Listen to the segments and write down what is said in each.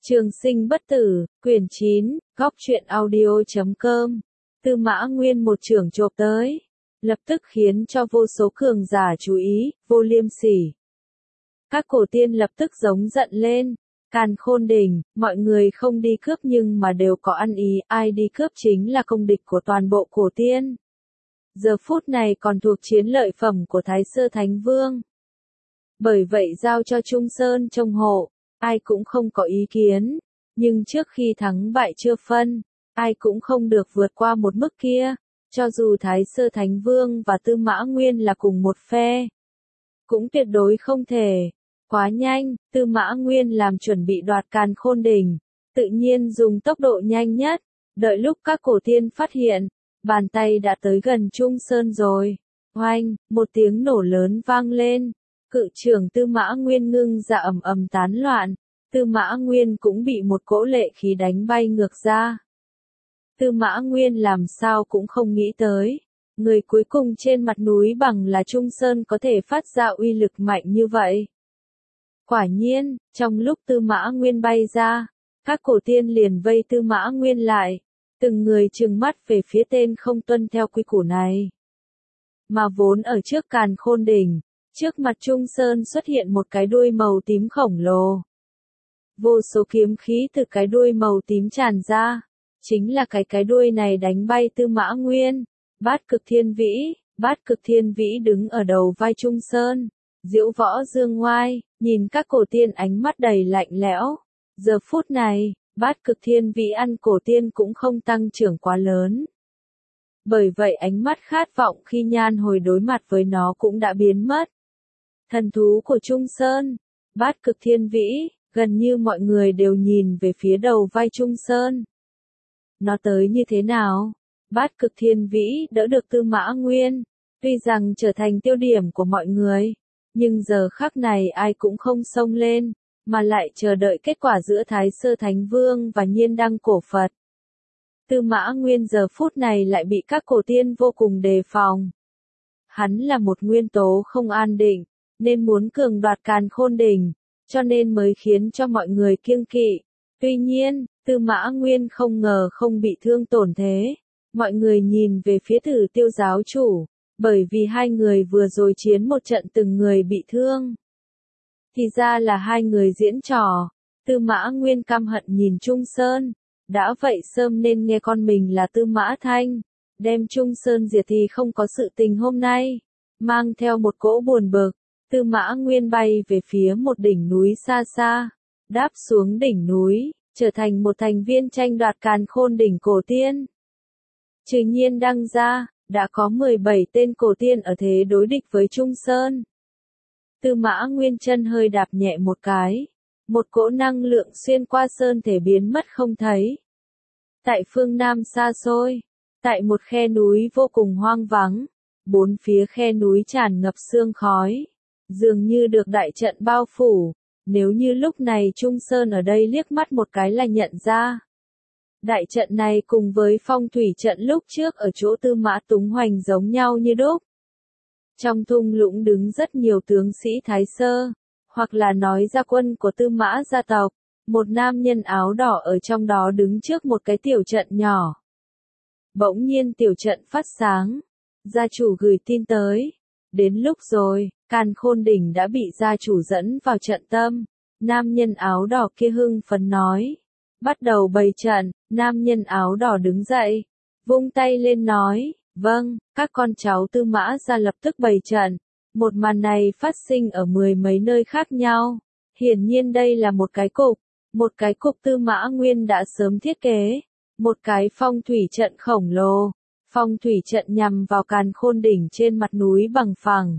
Trường sinh bất tử, quyển 9, góc truyện audio.com. Tư Mã Nguyên một chưởng chộp tới, lập tức khiến cho vô số cường giả chú ý, Vô Liêm Sỉ. Các cổ tiên lập tức giống giận lên, Càn Khôn Đỉnh, mọi người không đi cướp nhưng mà đều có ăn ý, ai đi cướp chính là công địch của toàn bộ cổ tiên. Giờ phút này còn thuộc chiến lợi phẩm của Thái Sơ Thánh Vương. Bởi vậy giao cho Trung Sơn trông hộ, ai cũng không có ý kiến, nhưng trước khi thắng bại chưa phân, ai cũng không được vượt qua một mức kia, cho dù Thái Sơ Thánh Vương và Tư Mã Nguyên là cùng một phe. Cũng tuyệt đối không thể. Quá nhanh, Tư Mã Nguyên làm chuẩn bị đoạt Càn Khôn Đỉnh, tự nhiên dùng tốc độ nhanh nhất, đợi lúc các cổ tiên phát hiện, bàn tay đã tới gần Trung Sơn rồi. Oanh, một tiếng nổ lớn vang lên, cự trưởng Tư Mã Nguyên ngưng dạ ầm ầm tán loạn, Tư Mã Nguyên cũng bị một cỗ lệ khí đánh bay ngược ra. Tư Mã Nguyên làm sao cũng không nghĩ tới, người cuối cùng trên mặt núi bằng là Trung Sơn có thể phát ra uy lực mạnh như vậy. Quả nhiên, trong lúc Tư Mã Nguyên bay ra, các cổ tiên liền vây Tư Mã Nguyên lại, từng người trừng mắt về phía tên không tuân theo quy củ này. Mà vốn ở trước Càn Khôn Đỉnh, trước mặt Trung Sơn xuất hiện một cái đuôi màu tím khổng lồ. Vô số kiếm khí từ cái đuôi màu tím tràn ra, chính là cái đuôi này đánh bay Tư Mã Nguyên. Bát Cực Thiên Vĩ đứng ở đầu vai Trung Sơn, diễu võ dương ngoai, nhìn các cổ tiên ánh mắt đầy lạnh lẽo. Giờ phút này, Bát Cực Thiên Vĩ ăn cổ tiên cũng không tăng trưởng quá lớn. Bởi vậy ánh mắt khát vọng khi nhan hồi đối mặt với nó cũng đã biến mất. Thần thú của Trung Sơn, Bát Cực Thiên Vĩ, gần như mọi người đều nhìn về phía đầu vai Trung Sơn. Nó tới như thế nào? Bát Cực Thiên Vĩ đỡ được Tư Mã Nguyên, tuy rằng trở thành tiêu điểm của mọi người, nhưng giờ khắc này ai cũng không xông lên, mà lại chờ đợi kết quả giữa Thái Sơ Thánh Vương và Nhiên Đăng Cổ Phật. Tư Mã Nguyên giờ phút này lại bị các cổ tiên vô cùng đề phòng. Hắn là một nguyên tố không an định, nên muốn cường đoạt Càn Khôn Đỉnh, cho nên mới khiến cho mọi người kiêng kỵ. Tuy nhiên, Tư Mã Nguyên không ngờ không bị thương tổn thế. Mọi người nhìn về phía Tử Tiêu giáo chủ, bởi vì hai người vừa rồi chiến một trận từng người bị thương. Thì ra là hai người diễn trò. Tư Mã Nguyên căm hận nhìn Trung Sơn, đã vậy sớm nên nghe con mình là Tư Mã Thanh, đem Trung Sơn diệt thì không có sự tình hôm nay. Mang theo một cỗ buồn bực, Tư Mã Nguyên bay về phía một đỉnh núi xa xa, đáp xuống đỉnh núi, trở thành một thành viên tranh đoạt Càn Khôn Đỉnh cổ tiên. Trừ Nhiên Đăng ra, đã có 17 tên cổ tiên ở thế đối địch với Trung Sơn. Tư Mã Nguyên chân hơi đạp nhẹ một cái, một cỗ năng lượng xuyên qua sơn thể biến mất không thấy. Tại phương Nam xa xôi, tại một khe núi vô cùng hoang vắng, bốn phía khe núi tràn ngập sương khói, dường như được đại trận bao phủ, nếu như lúc này Trung Sơn ở đây liếc mắt một cái là nhận ra. Đại trận này cùng với phong thủy trận lúc trước ở chỗ Tư Mã Túng Hoành giống nhau như đúc. Trong thung lũng đứng rất nhiều tướng sĩ Thái Sơ, hoặc là nói gia quân của Tư Mã gia tộc, một nam nhân áo đỏ ở trong đó đứng trước một cái tiểu trận nhỏ. Bỗng nhiên tiểu trận phát sáng, gia chủ gửi tin tới. Đến lúc rồi, Càn Khôn Đỉnh đã bị gia chủ dẫn vào trận tâm. Nam nhân áo đỏ kia hưng phấn nói. Bắt đầu bày trận, nam nhân áo đỏ đứng dậy, vung tay lên nói, vâng, các con cháu Tư Mã gia lập tức bày trận. Một màn này phát sinh ở 10 mấy nơi khác nhau. Hiển nhiên đây là một cái cục Tư Mã Nguyên đã sớm thiết kế, một cái phong thủy trận khổng lồ. Phong thủy trận nhằm vào Càn Khôn Đỉnh trên mặt núi bằng phẳng.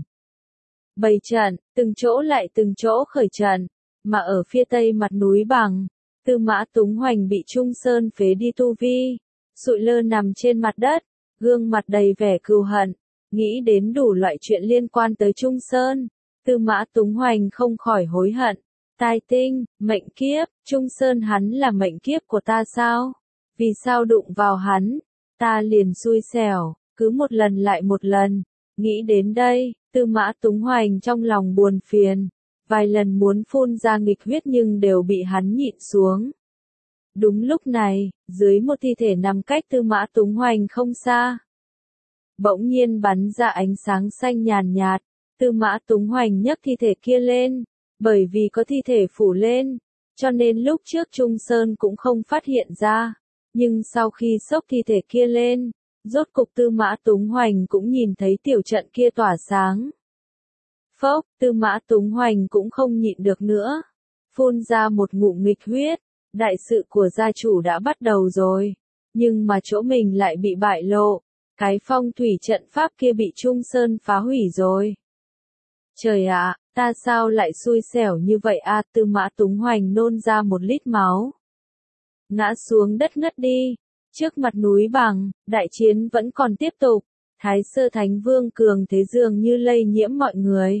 Bày trận, từng chỗ lại từng chỗ khởi trận, mà ở phía tây mặt núi bằng, Tư Mã Túng Hoành bị Trung Sơn phế đi tu vi, sụi lơ nằm trên mặt đất, gương mặt đầy vẻ cừu hận, nghĩ đến đủ loại chuyện liên quan tới Trung Sơn, Tư Mã Túng Hoành không khỏi hối hận. Tai tinh, mệnh kiếp, Trung Sơn hắn là mệnh kiếp của ta sao? Vì sao đụng vào hắn? Ta liền xui xẻo, cứ một lần lại một lần. Nghĩ đến đây, Tư Mã Túng Hoành trong lòng buồn phiền. vài lần muốn phun ra nghịch huyết nhưng đều bị hắn nhịn xuống. Đúng lúc này, dưới một thi thể nằm cách Tư Mã Túng Hoành không xa, bỗng nhiên bắn ra ánh sáng xanh nhàn nhạt. Tư Mã Túng Hoành nhấc thi thể kia lên, bởi vì có thi thể phủ lên, cho nên lúc trước Trung Sơn cũng không phát hiện ra, nhưng sau khi xốc thi thể kia lên, rốt cục Tư Mã Túng Hoành cũng nhìn thấy tiểu trận kia tỏa sáng. Phốc, Tư Mã Túng Hoành cũng không nhịn được nữa, phun ra một ngụm nghịch huyết. Đại sự của gia chủ đã bắt đầu rồi, nhưng mà chỗ mình lại bị bại lộ, cái phong thủy trận pháp kia bị Trung Sơn phá hủy rồi. Trời ạ, ta sao lại xui xẻo như vậy a? Tư Mã Túng Hoành nôn ra một lít máu, ngã xuống đất ngất đi. Trước mặt núi bằng, đại chiến vẫn còn tiếp tục, Thái Sơ Thánh Vương cường thế dường như lây nhiễm mọi người.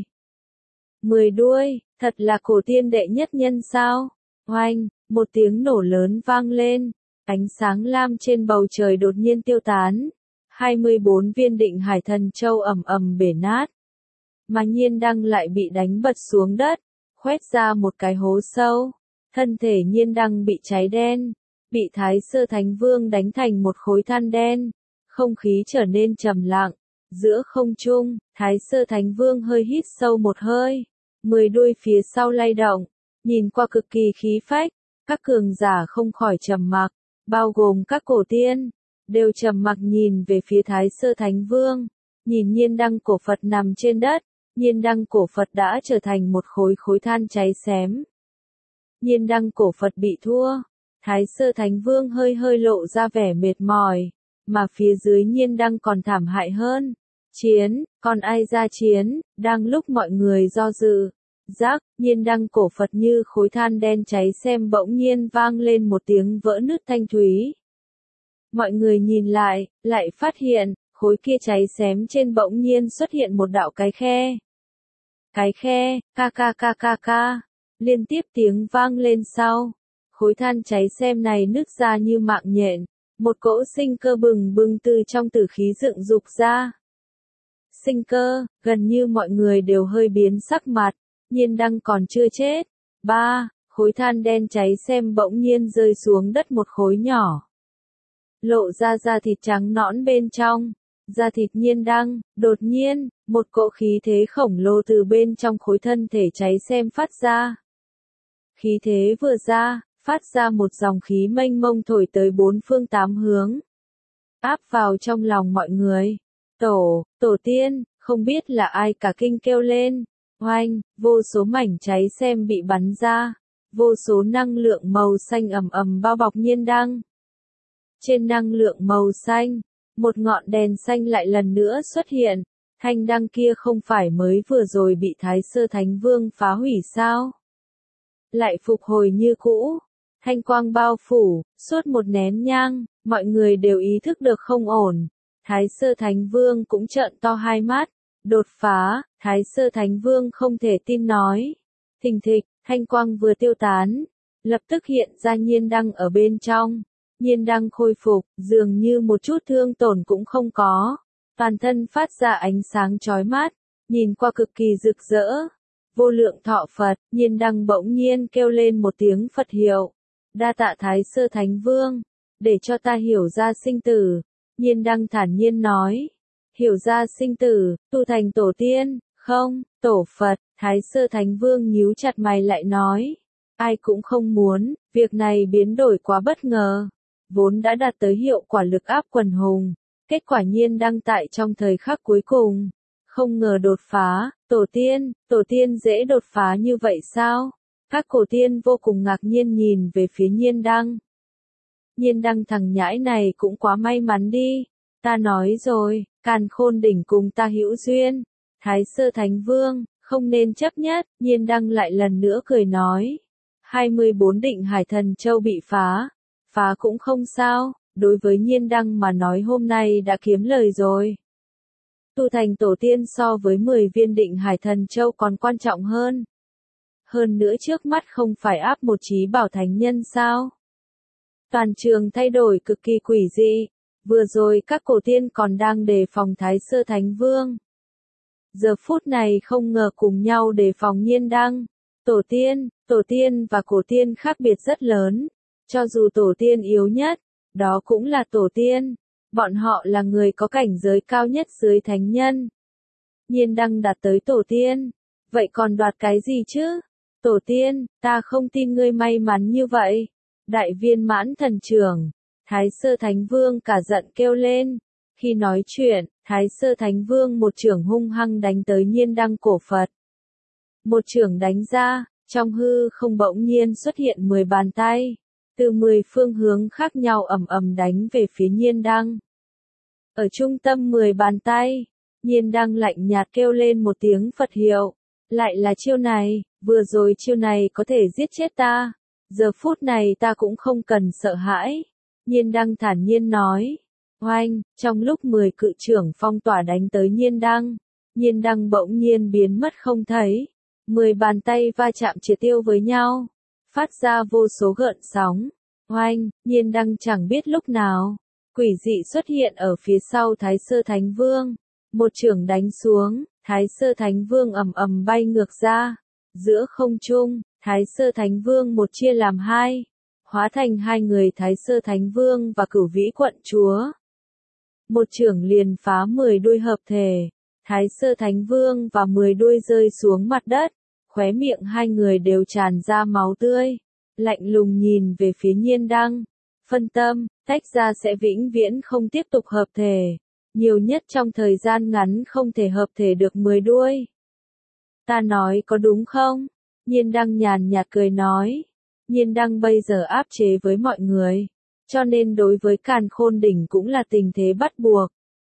10 đuôi, thật là cổ tiên đệ nhất nhân sao? Oanh, một tiếng nổ lớn vang lên, ánh sáng lam trên bầu trời đột nhiên tiêu tán. 24 viên Định Hải Thần Châu ầm ầm bể nát, mà Nhiên Đăng lại bị đánh bật xuống đất, khoét ra một cái hố sâu. Thân thể Nhiên Đăng bị cháy đen, bị Thái Sơ Thánh Vương đánh thành một khối than đen. Không khí trở nên trầm lặng. Giữa không trung, Thái Sơ Thánh Vương hơi hít sâu một hơi. 10 đuôi phía sau lay động, nhìn qua cực kỳ khí phách. Các cường giả không khỏi trầm mặc, bao gồm các cổ tiên, đều trầm mặc nhìn về phía Thái Sơ Thánh Vương. Nhìn Nhiên Đăng cổ Phật nằm trên đất, Nhiên Đăng cổ Phật đã trở thành một khối than cháy xém. Nhiên Đăng cổ Phật bị thua, Thái Sơ Thánh Vương hơi lộ ra vẻ mệt mỏi, mà phía dưới Nhiên Đăng còn thảm hại hơn. Chiến, còn ai ra chiến? Đang lúc mọi người do dự, rắc, Nhiên Đăng cổ Phật như khối than đen cháy xem bỗng nhiên vang lên một tiếng vỡ nứt thanh thúy. Mọi người nhìn lại phát hiện, khối kia cháy xém trên bỗng nhiên xuất hiện một đạo cái khe. Cái khe, ca, liên tiếp tiếng vang lên sau. Khối than cháy xem này nứt ra như mạng nhện, một cỗ sinh cơ bừng bừng từ trong tử khí dựng dục ra. Sinh cơ, gần như mọi người đều hơi biến sắc mặt. Nhiên Đăng còn chưa chết. Khối than đen cháy xem bỗng nhiên rơi xuống đất một khối nhỏ, lộ ra da thịt trắng nõn bên trong. Da thịt Nhiên Đăng, đột nhiên, một cỗ khí thế khổng lồ từ bên trong khối thân thể cháy xem phát ra. Khí thế vừa ra, phát ra một dòng khí mênh mông thổi tới bốn phương tám hướng, áp vào trong lòng mọi người. Tổ tiên, không biết là ai cả kinh kêu lên. Oanh, vô số mảnh cháy xem bị bắn ra, vô số năng lượng màu xanh ầm ầm bao bọc Nhiên Đăng. Trên năng lượng màu xanh, một ngọn đèn xanh lại lần nữa xuất hiện. Thanh đăng kia không phải mới vừa rồi bị Thái Sơ Thánh Vương phá hủy sao? Lại phục hồi như cũ. Thanh quang bao phủ, suốt một nén nhang, mọi người đều ý thức được không ổn. Thái Sơ Thánh Vương cũng trợn to hai mắt. Đột phá, Thái Sơ Thánh Vương không thể tin nói. Thình thịch, thanh quang vừa tiêu tán, lập tức hiện ra Nhiên Đăng ở bên trong. Nhiên Đăng khôi phục, dường như một chút thương tổn cũng không có. Toàn thân phát ra ánh sáng chói mắt, nhìn qua cực kỳ rực rỡ. Vô lượng thọ Phật, Nhiên Đăng bỗng nhiên kêu lên một tiếng Phật hiệu. Đa tạ Thái Sơ Thánh Vương, để cho ta hiểu ra sinh tử. Nhiên Đăng thản nhiên nói. Hiểu ra sinh tử, tu thành tổ tiên, không, tổ Phật. Thái Sơ Thánh Vương nhíu chặt mày lại nói. Ai cũng không muốn, việc này biến đổi quá bất ngờ. Vốn đã đạt tới hiệu quả lực áp quần hùng. Kết quả Nhiên Đăng tại trong thời khắc cuối cùng. Không ngờ đột phá, tổ tiên dễ đột phá như vậy sao? Các cổ tiên vô cùng ngạc nhiên nhìn về phía Nhiên Đăng. Nhiên Đăng thằng nhãi này cũng quá may mắn đi. Ta nói rồi, Càn Khôn Đỉnh cùng ta hữu duyên. Thái Sơ Thánh Vương, không nên chấp nhất. Nhiên Đăng lại lần nữa cười nói. 24 Định Hải Thần Châu bị phá. Phá cũng không sao, đối với Nhiên Đăng mà nói hôm nay đã kiếm lời rồi. Tu thành tổ tiên so với 10 viên Định Hải Thần Châu còn quan trọng hơn. Hơn nữa trước mắt không phải áp một chí bảo thánh nhân sao? Toàn trường thay đổi cực kỳ quỷ dị. Vừa rồi các cổ tiên còn đang đề phòng Thái Sơ Thánh Vương. Giờ phút này không ngờ cùng nhau đề phòng Nhiên Đăng. Tổ tiên và cổ tiên khác biệt rất lớn. Cho dù tổ tiên yếu nhất, đó cũng là tổ tiên. Bọn họ là người có cảnh giới cao nhất dưới thánh nhân. Nhiên đăng đạt tới tổ tiên. Vậy còn đoạt cái gì chứ? Tổ tiên, ta không tin ngươi may mắn như vậy. Đại viên mãn thần trưởng. Thái Sơ Thánh Vương cả giận kêu lên. Khi nói chuyện, Thái Sơ Thánh Vương một chưởng hung hăng đánh tới nhiên đăng cổ Phật. Một chưởng đánh ra, trong hư không bỗng nhiên xuất hiện 10 bàn tay. Từ 10 phương hướng khác nhau ầm ầm đánh về phía nhiên đăng. Ở trung tâm 10 bàn tay, nhiên đăng lạnh nhạt kêu lên một tiếng Phật hiệu. Lại là chiêu này, vừa rồi chiêu này có thể giết chết ta. Giờ phút này ta cũng không cần sợ hãi. Nhiên đăng thản nhiên nói. Oanh, trong lúc 10 cự trưởng phong tỏa đánh tới nhiên đăng bỗng nhiên biến mất không thấy. 10 bàn tay va chạm triệt tiêu với nhau, phát ra vô số gợn sóng. Oanh, nhiên đăng chẳng biết lúc nào, quỷ dị xuất hiện ở phía sau Thái Sơ Thánh Vương. Một chưởng đánh xuống, Thái Sơ Thánh Vương ầm ầm bay ngược ra. Giữa không trung, Thái Sơ Thánh Vương một chia làm hai, hóa thành hai người Thái Sơ Thánh Vương và Cửu Vĩ Quận Chúa. Một chưởng liền phá 10 đuôi hợp thể. Thái Sơ Thánh Vương và 10 đuôi rơi xuống mặt đất, khóe miệng hai người đều tràn ra máu tươi, lạnh lùng nhìn về phía nhiên đăng. Phân tâm, tách ra sẽ vĩnh viễn không tiếp tục hợp thể, nhiều nhất trong thời gian ngắn không thể hợp thể được 10 đuôi. Ta nói có đúng không? Nhiên đăng nhàn nhạt cười nói. Nhiên đăng bây giờ áp chế với mọi người, cho nên đối với Càn Khôn Đỉnh cũng là tình thế bắt buộc.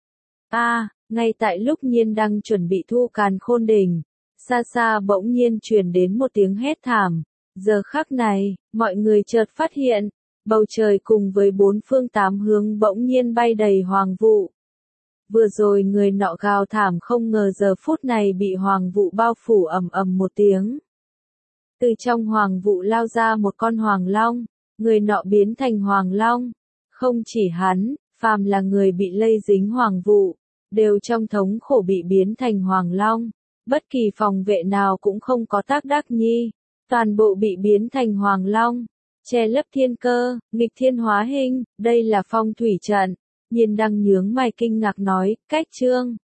Ngay tại lúc nhiên đăng chuẩn bị thu Càn Khôn Đỉnh, xa xa bỗng nhiên truyền đến một tiếng hét thảm. Giờ khắc này, mọi người chợt phát hiện, bầu trời cùng với bốn phương tám hướng bỗng nhiên bay đầy hoàng vụ. Vừa rồi người nọ gào thảm không ngờ giờ phút này bị hoàng vụ bao phủ ầm ầm một tiếng. Từ trong hoàng vụ lao ra một con hoàng long, người nọ biến thành hoàng long. Không chỉ hắn, phàm là người bị lây dính hoàng vụ, đều trong thống khổ bị biến thành hoàng long. Bất kỳ phòng vệ nào cũng không có tác đắc nhi, toàn bộ bị biến thành hoàng long, che lấp thiên cơ, nghịch thiên hóa hình, đây là phong thủy trận. Nhiên đăng nhướng mày kinh ngạc nói, cách chương.